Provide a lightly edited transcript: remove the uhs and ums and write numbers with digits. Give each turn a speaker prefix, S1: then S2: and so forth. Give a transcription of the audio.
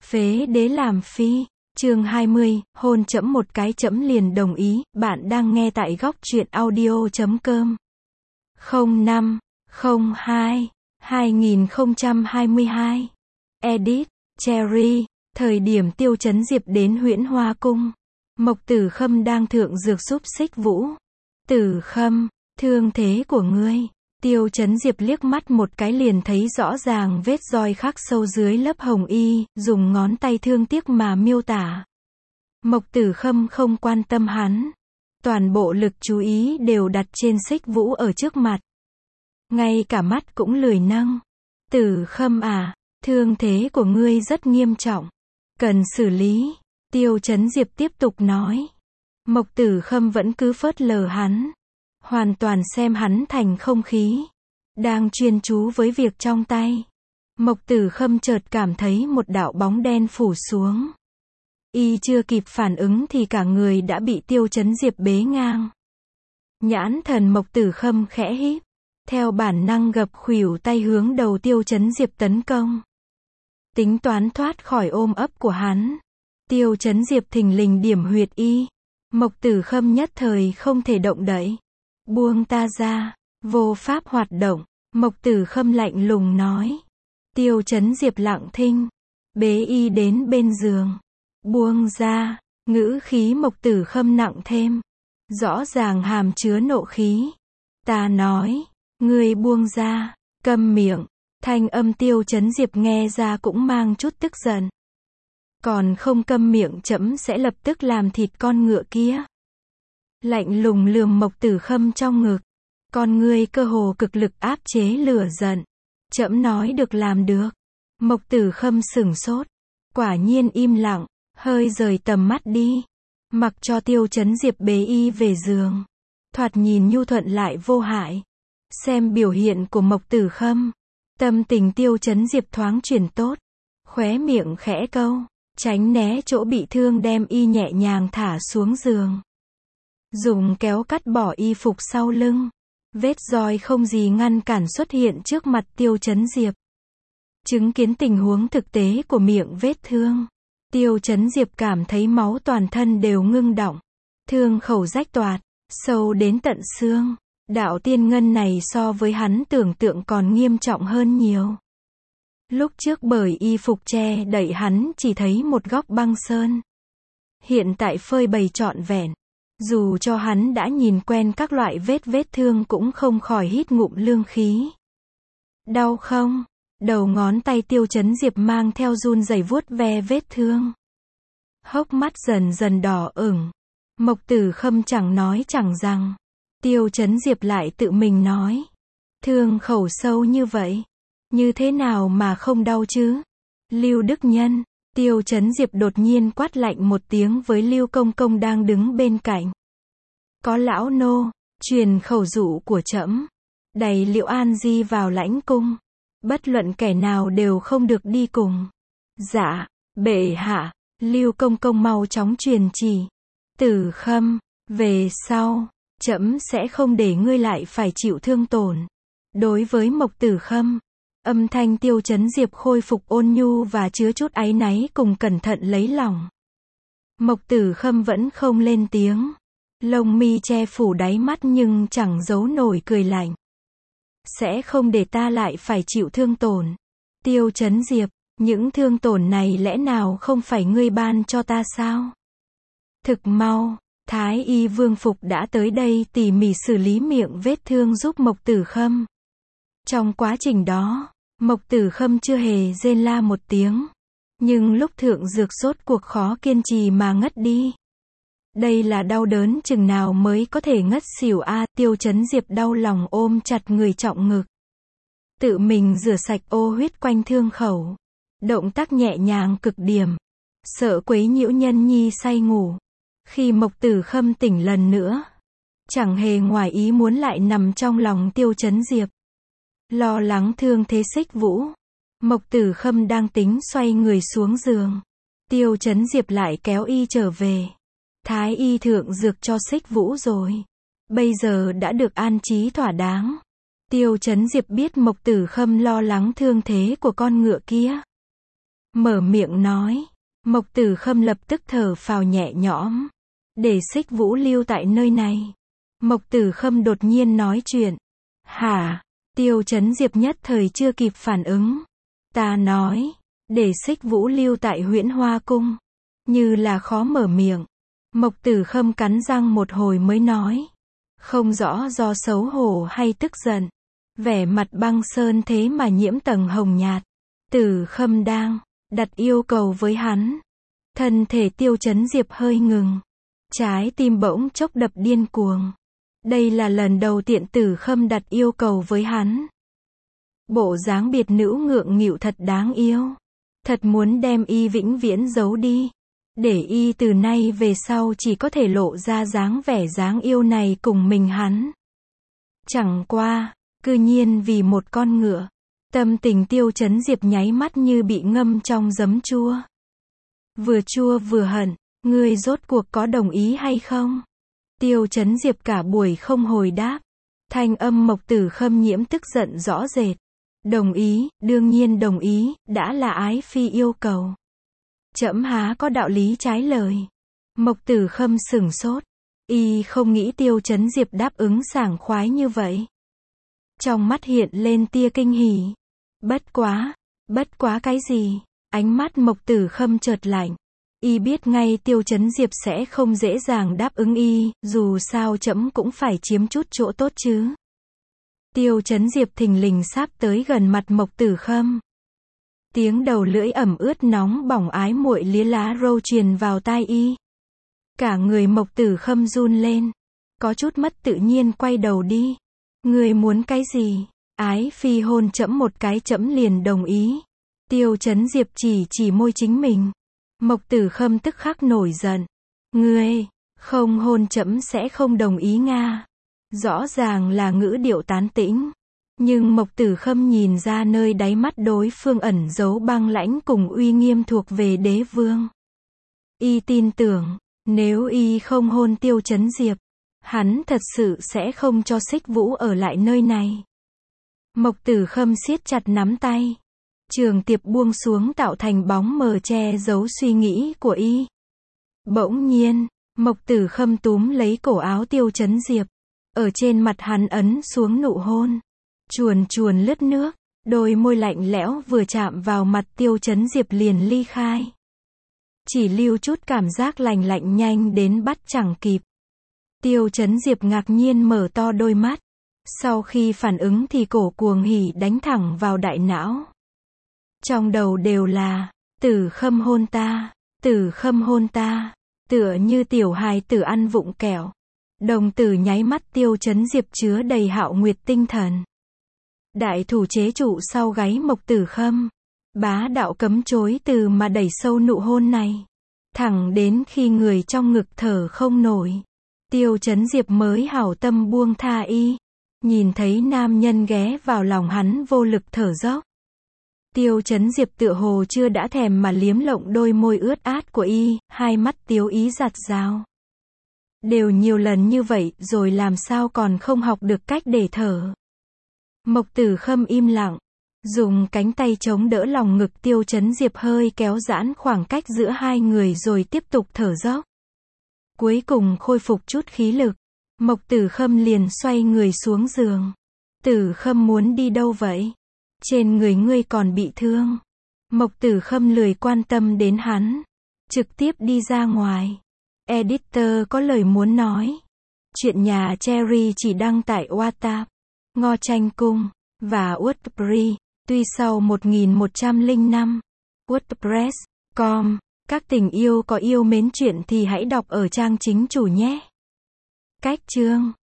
S1: Phế đế làm phi. Chương 20, hôn trẫm một cái trẫm liền đồng ý. Bạn đang nghe tại góc truyện audio.com. 05/02/2022. Edit, Cherry. Thời điểm Tiêu Chấn Diệp đến Huyễn Hoa Cung, Mộc Tử Khâm đang thượng dược giúp Xích Vũ. Tử Khâm, thương thế của ngươi. Tiêu Chấn Diệp liếc mắt một cái liền thấy rõ ràng vết roi khắc sâu dưới lớp hồng y, dùng ngón tay thương tiếc mà miêu tả. Mộc Tử Khâm không quan tâm hắn. Toàn bộ lực chú ý đều đặt trên Xích Vũ ở trước mặt. Ngay cả mắt cũng lười nâng. Tử Khâm à, thương thế của ngươi rất nghiêm trọng. Cần xử lý. Tiêu Chấn Diệp tiếp tục nói. Mộc Tử Khâm vẫn cứ phớt lờ hắn. Hoàn toàn xem hắn thành không khí. Đang chuyên chú với việc trong tay. Mộc Tử Khâm chợt cảm thấy một đạo bóng đen phủ xuống. Y chưa kịp phản ứng thì cả người đã bị Tiêu Chấn Diệp bế ngang. Nhãn thần Mộc Tử Khâm khẽ híp. Theo bản năng gập khuỷu tay hướng đầu Tiêu Chấn Diệp tấn công. Tính toán thoát khỏi ôm ấp của hắn. Tiêu Chấn Diệp thình lình điểm huyệt y. Mộc Tử Khâm nhất thời không thể động đậy. Buông ta ra. Vô pháp hoạt động. Mộc Tử Khâm lạnh lùng nói. Tiêu Chấn Diệp lặng thinh. Bế y đến bên giường. Buông ra. Ngữ khí Mộc Tử Khâm nặng thêm. Rõ ràng hàm chứa nộ khí. Ta nói. Ngươi buông ra. Câm miệng. Thanh âm Tiêu Chấn Diệp nghe ra cũng mang chút tức giận. Còn không câm miệng trẫm sẽ lập tức làm thịt con ngựa kia. Lạnh lùng lườm Mộc Tử Khâm trong ngực. Con ngươi cơ hồ cực lực áp chế lửa giận. Trẫm nói được làm được. Mộc Tử Khâm sửng sốt. Quả nhiên im lặng, hơi rời tầm mắt đi. Mặc cho Tiêu Chấn Diệp bế y về giường. Thoạt nhìn nhu thuận lại vô hại. Xem biểu hiện của Mộc Tử Khâm. Tâm tình Tiêu Chấn Diệp thoáng chuyển tốt. Khóe miệng khẽ câu. Tránh né chỗ bị thương đem y nhẹ nhàng thả xuống giường. Dùng kéo cắt bỏ y phục sau lưng. Vết roi không gì ngăn cản xuất hiện trước mặt Tiêu Chấn Diệp. Chứng kiến tình huống thực tế của miệng vết thương. Tiêu Chấn Diệp cảm thấy máu toàn thân đều ngưng đọng. Thương khẩu rách toạc, sâu đến tận xương. Đạo tiên ngân này so với hắn tưởng tượng còn nghiêm trọng hơn nhiều. Lúc trước bởi y phục che đậy hắn chỉ thấy một góc băng sơn. Hiện tại phơi bày trọn vẹn. Dù cho hắn đã nhìn quen các loại vết thương cũng không khỏi hít ngụm lương khí. Đau không? Đầu ngón tay Tiêu Chấn Diệp mang theo run rẩy vuốt ve vết thương. Hốc mắt dần dần đỏ ửng. Mộc Tử Khâm chẳng nói chẳng rằng. Tiêu Chấn Diệp lại tự mình nói. Thương khẩu sâu như vậy. Như thế nào mà không đau chứ? Lưu Đức Nhân. Tiêu Chấn Diệp đột nhiên quát lạnh một tiếng với Lưu Công Công đang đứng bên cạnh. Có lão nô, truyền khẩu dụ của trẫm. Đày Liệu An Di vào lãnh cung. Bất luận kẻ nào đều không được đi cùng. Dạ, bệ hạ. Lưu Công Công mau chóng truyền chỉ. Tử Khâm, về sau, trẫm sẽ không để ngươi lại phải chịu thương tổn. Đối với Mộc Tử Khâm, âm thanh Tiêu Chấn Diệp khôi phục ôn nhu và chứa chút áy náy cùng cẩn thận lấy lòng. Mộc Tử Khâm vẫn không lên tiếng. Lông mi che phủ đáy mắt nhưng chẳng giấu nổi cười lạnh. Sẽ không để ta lại phải chịu thương tổn. Tiêu Chấn Diệp, những thương tổn này lẽ nào không phải ngươi ban cho ta sao? Thực mau, Thái Y Vương Phục đã tới đây tỉ mỉ xử lý miệng vết thương giúp Mộc Tử Khâm. Trong quá trình đó, Mộc Tử Khâm chưa hề rên la một tiếng. Nhưng lúc thượng dược sốt cuộc khó kiên trì mà ngất đi. Đây là đau đớn chừng nào mới có thể ngất xỉu a. Tiêu Chấn Diệp đau lòng ôm chặt người trọng ngực. Tự mình rửa sạch ô huyết quanh thương khẩu. Động tác nhẹ nhàng cực điểm. Sợ quấy nhiễu nhân nhi say ngủ. Khi Mộc Tử Khâm tỉnh lần nữa. Chẳng hề ngoài ý muốn lại nằm trong lòng Tiêu Chấn Diệp. Lo lắng thương thế Xích Vũ. Mộc Tử Khâm đang tính xoay người xuống giường. Tiêu Chấn Diệp lại kéo y trở về. Thái y thượng dược cho Xích Vũ rồi. Bây giờ đã được an trí thỏa đáng. Tiêu Chấn Diệp biết Mộc Tử Khâm lo lắng thương thế của con ngựa kia. mở miệng nói. Mộc Tử Khâm lập tức thở phào nhẹ nhõm. Để Xích Vũ lưu tại nơi này. Mộc Tử Khâm đột nhiên nói chuyện. Hả? Tiêu Chấn Diệp nhất thời chưa kịp phản ứng. Ta nói, để Xích Vũ lưu tại Huyễn Hoa Cung. Như là khó mở miệng. Mộc Tử Khâm cắn răng một hồi mới nói. Không rõ do xấu hổ hay tức giận. Vẻ mặt băng sơn thế mà nhiễm tầng hồng nhạt. Tử Khâm đang đặt yêu cầu với hắn. Thân thể Tiêu Chấn Diệp hơi ngừng. Trái tim bỗng chốc đập điên cuồng. Đây là lần đầu tiên Tử Khâm đặt yêu cầu với hắn. Bộ dáng biệt nữ ngượng nghịu thật đáng yêu. Thật muốn đem y vĩnh viễn giấu đi. Để y từ nay về sau chỉ có thể lộ ra dáng vẻ dáng yêu này cùng mình hắn. Chẳng qua, cư nhiên vì một con ngựa. Tâm tình Tiêu Chấn Diệp nháy mắt như bị ngâm trong giấm chua. Vừa chua vừa hận, ngươi rốt cuộc có đồng ý hay không? Tiêu Chấn Diệp cả buổi không hồi đáp. Thanh âm Mộc Tử Khâm nhiễm tức giận rõ rệt. Đồng ý, đương nhiên đồng ý, đã là ái phi yêu cầu. Trẫm há có đạo lý trái lời. Mộc Tử Khâm sửng sốt. Y không nghĩ Tiêu Chấn Diệp đáp ứng sảng khoái như vậy. Trong mắt hiện lên tia kinh hỉ. Bất quá cái gì? Ánh mắt Mộc Tử Khâm chợt lạnh. Y biết ngay Tiêu Chấn Diệp sẽ không dễ dàng đáp ứng y, dù sao trẫm cũng phải chiếm chút chỗ tốt chứ. Tiêu Chấn Diệp thình lình sắp tới gần mặt Mộc Tử Khâm. Tiếng đầu lưỡi ẩm ướt nóng bỏng ái muội lia lá râu truyền vào tai y. Cả người Mộc Tử Khâm run lên. Có chút mất tự nhiên quay đầu đi. Ngươi muốn cái gì? Ái phi hôn trẫm một cái trẫm liền đồng ý. Tiêu Chấn Diệp chỉ môi chính mình. Mộc Tử Khâm tức khắc nổi giận. Ngươi, không hôn trẫm sẽ không đồng ý nga. Rõ ràng là ngữ điệu tán tĩnh. Nhưng Mộc Tử Khâm nhìn ra nơi đáy mắt đối phương ẩn giấu băng lãnh cùng uy nghiêm thuộc về đế vương. Y tin tưởng, nếu y không hôn Tiêu Chấn Diệp, hắn thật sự sẽ không cho Xích Vũ ở lại nơi này. Mộc Tử Khâm siết chặt nắm tay. Trường tiệp buông xuống tạo thành bóng mờ che giấu suy nghĩ của y. Bỗng nhiên, Mộc Tử Khâm túm lấy cổ áo Tiêu Chấn Diệp. Ở trên mặt hắn ấn xuống nụ hôn. Chuồn chuồn lướt nước. Đôi môi lạnh lẽo vừa chạm vào mặt Tiêu Chấn Diệp liền ly khai. Chỉ lưu chút cảm giác lạnh nhanh đến bắt chẳng kịp. Tiêu Chấn Diệp ngạc nhiên mở to đôi mắt. Sau khi phản ứng thì cổ cuồng hỉ đánh thẳng vào đại não. Trong đầu đều là, Tử Khâm hôn ta, Tử Khâm hôn ta, tựa như tiểu hài tử ăn vụng kẹo. Đồng tử nháy mắt Tiêu Chấn Diệp chứa đầy hạo nguyệt tinh thần. Đại thủ chế trụ sau gáy Mộc Tử Khâm. Bá đạo cấm chối từ mà đẩy sâu nụ hôn này. Thẳng đến khi người trong ngực thở không nổi. Tiêu Chấn Diệp mới hảo tâm buông tha y. Nhìn thấy nam nhân ghé vào lòng hắn vô lực thở dốc. Tiêu Chấn Diệp tựa hồ chưa đã thèm mà liếm lộng đôi môi ướt át của y, hai mắt tiếu ý giặt rào. Đều nhiều lần như vậy rồi làm sao còn không học được cách để thở. Mộc Tử Khâm im lặng, dùng cánh tay chống đỡ lòng ngực Tiêu Chấn Diệp hơi kéo giãn khoảng cách giữa hai người rồi tiếp tục thở dốc. Cuối cùng khôi phục chút khí lực, Mộc Tử Khâm liền xoay người xuống giường. Tử Khâm muốn đi đâu vậy? Trên người ngươi còn bị thương. Mộc Tử Khâm lười quan tâm đến hắn. Trực tiếp đi ra ngoài. Editor có lời muốn nói. Chuyện nhà Cherry chỉ đăng tại WhatsApp, Ngo Tranh Cung và WordPress. Tuy sau 1105 WordPress.com. Các tình yêu có yêu mến chuyện thì hãy đọc ở trang chính chủ nhé. Cách chương